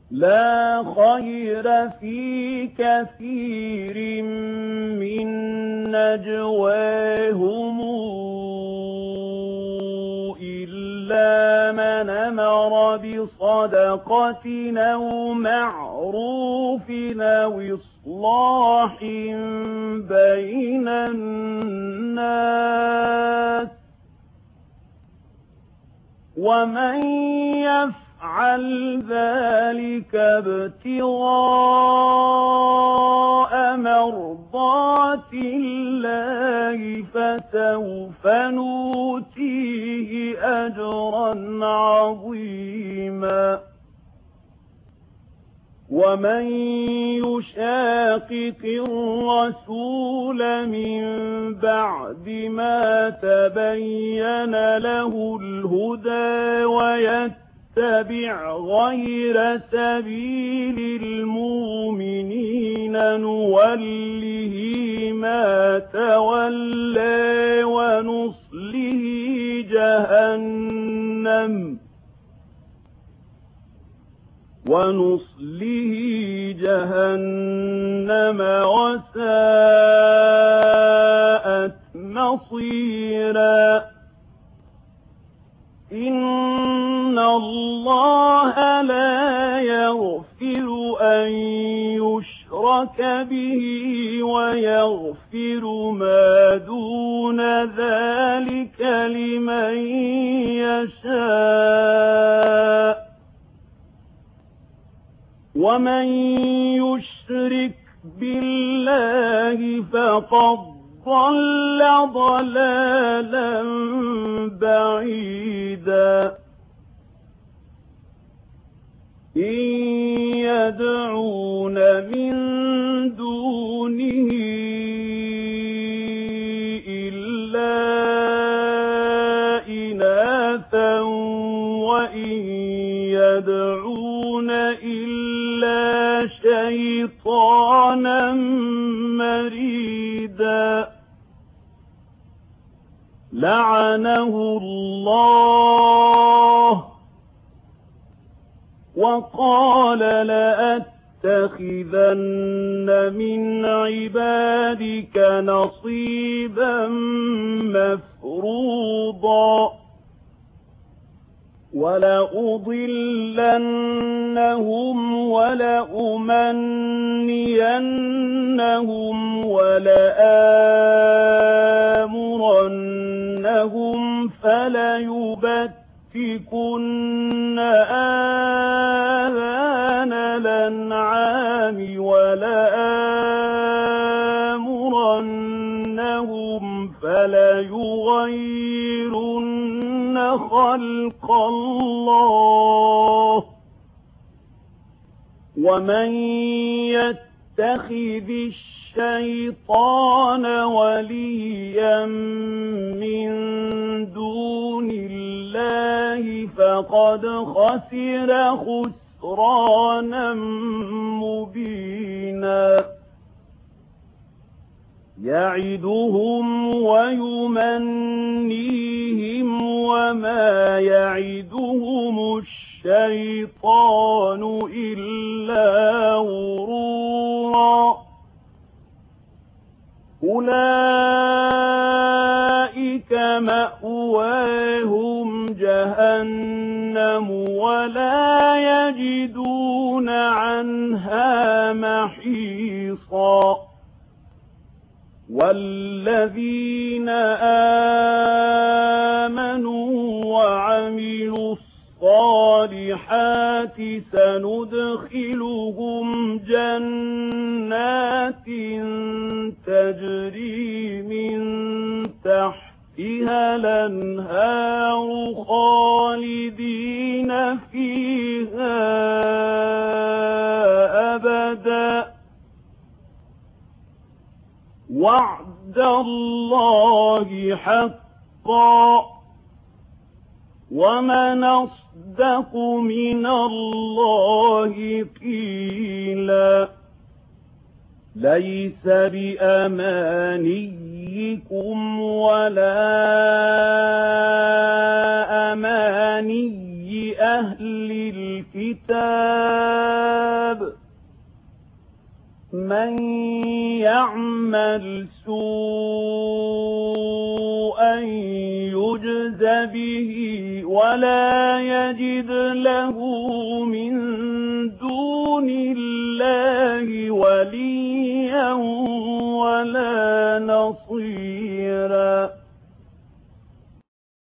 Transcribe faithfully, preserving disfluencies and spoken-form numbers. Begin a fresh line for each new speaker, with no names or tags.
لا خير في كثير من نجواهم إلا من أمر بصدقة أو معروف أو إصلاح بين الناس ومن يفعل ذلك ابتغاء مرضات الله فسوف نؤتيه أجرا عظيما ومن يشاقق الرسول من بعد ما تبين له الهدى ويتبع غير سبيل المؤمنين نوله ما تولى ونصله جهنم ونصله جهنم وساءت مصيرا إن الله لا يغفر أن يشرك به ويغفر ما دون ذلك لمن يشاء ومن يشرك بالله فقد ضل ضلالا بعيدا إن يدعون من دونه إلا إناثا وإن يدعون إلا شيطانا مريدا لعنه الله وقال لأتخذن من عبادك نصيبا مفروضا ولأضلنهم ولأمنينهم ولآمرنهم فليبتكن آذان الأنعام ولآمرنهم فليغيرن خلق الله ومن يتخذ الشيطان وليا من دون الله فقد خسر خسرانا مبينا يعدهم ويمنيهم وما يعدهم الشيطان إلا غرورا أولئك مأواهم جهنم ولا يجدون عنها محيصا والذين آمنوا وعملوا الصالحات سندخلهم جنات تجري من تحتها الأنهار خالدين فيها أبدا وعد الله حقا ومن أصدق من الله قيلا ليس بأمانيكم ولا أماني أهل الكتاب من يعمل سوءا يجز به ولا يجد له من دون الله وليا ولا نصيرا